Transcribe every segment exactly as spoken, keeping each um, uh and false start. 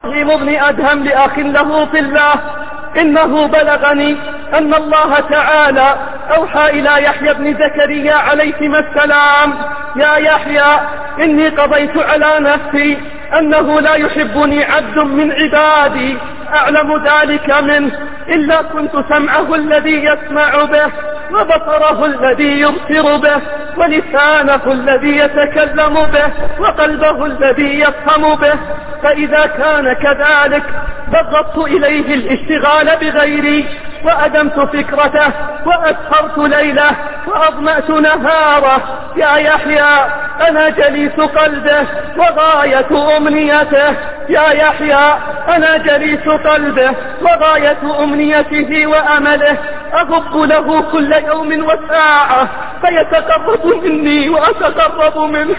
إبراهيم بن أدهم لأخ له في الله: إنه بلغني أن الله تعالى أوحى إلى يحيى بن زكريا عليهما السلام: يا يحيى إني قضيت على نفسي أنه لا يحبني عبد من عبادي أعلم ذلك منه إلا كنت سمعه الذي يسمع به وبصره الذي يبصر به ولسانه الذي يتكلم به وقلبه الذي يفهم به، فإذا كان كذلك بغضت إليه الاشتغال بغيري وأدمت فكرته وأسهرت ليله وأظمأت نهاره. يا يحيى أنا جليس قلبه وغاية أمنيته، يا يحيى أنا جليس قلبه وغاية أمنيته وأمله، أغب له كل يوم وساعة فيتقرب مني وأتقرب منه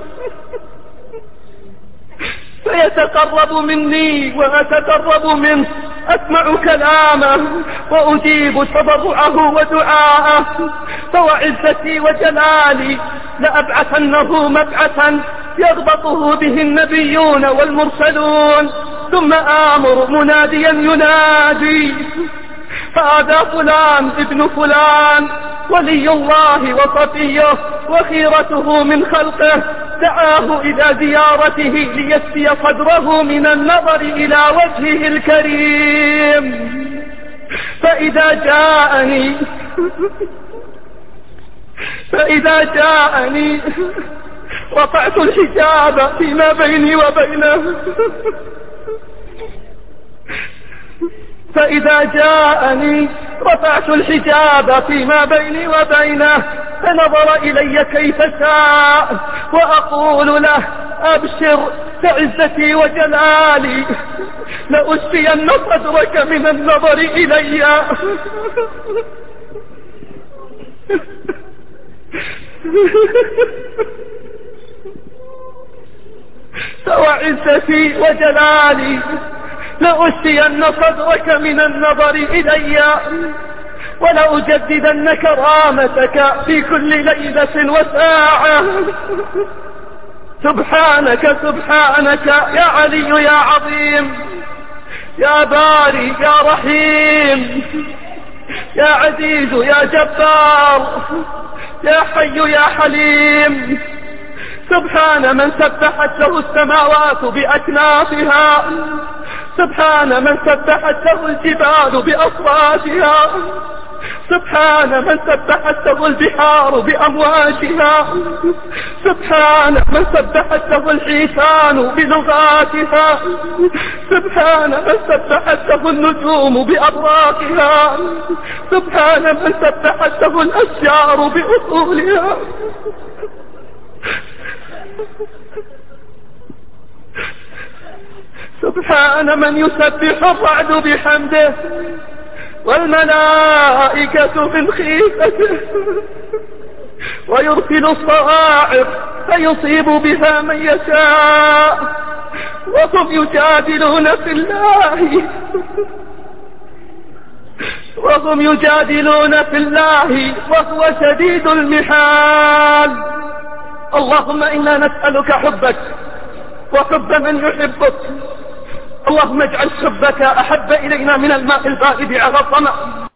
فيتقرب مني وأتقرب منه، أسمع كلامه وأجيب تضرعه ودعاءه، فوعزتي وجلالي لأبعثنه مبعثا يغبطه به النبيون والمرسلون، ثم آمر مناديا ينادي: هذا فلان ابن فلان ولي الله وصفيه وخيرته من خلقه، دعاه إلى زيارته ليسفي صدره من النظر إلى وجهه الكريم. فإذا جاءني فإذا جاءني رفعت الحجاب فيما بيني وبينه فإذا جاءني رفعت الحجاب فيما بيني وبينه فنظر إلي كيف شاء، وأقول له: أبشر بعزتي وجلالي لأشفين صدرك من النظر إلي. فوعزتي وجلالي لأشفين صدرك من النظر إلي ولأجددن كرامتك في كل ليلة وساعة. سبحانك سبحانك يا علي يا عظيم، يا باري يا رحيم، يا عزيز يا جبار، يا حي يا حليم. سبحان من سبحت له السماوات بأكنافها، سبحان من سبحت له الجبال بأصواتها، سبحان من سبحت له البحار بأمواجها، سبحان من سبحت له الحيتان بلغاتها، سبحان من سبحت له النجوم بأبراقها، سبحان من سبحت له الأشجار بأصولها. سبحان من يسبح الرعد بحمده والملائكة من خيفته ويرسل الصواعق فيصيب بها من يشاء، وهم يجادلون في الله وهم يجادلون في الله وهو شديد المحال. اللهم إنا نسألك حبك وحب من يحبك، اللهم اجعل حبك أحب إلينا من الماء البارد على الظمأ.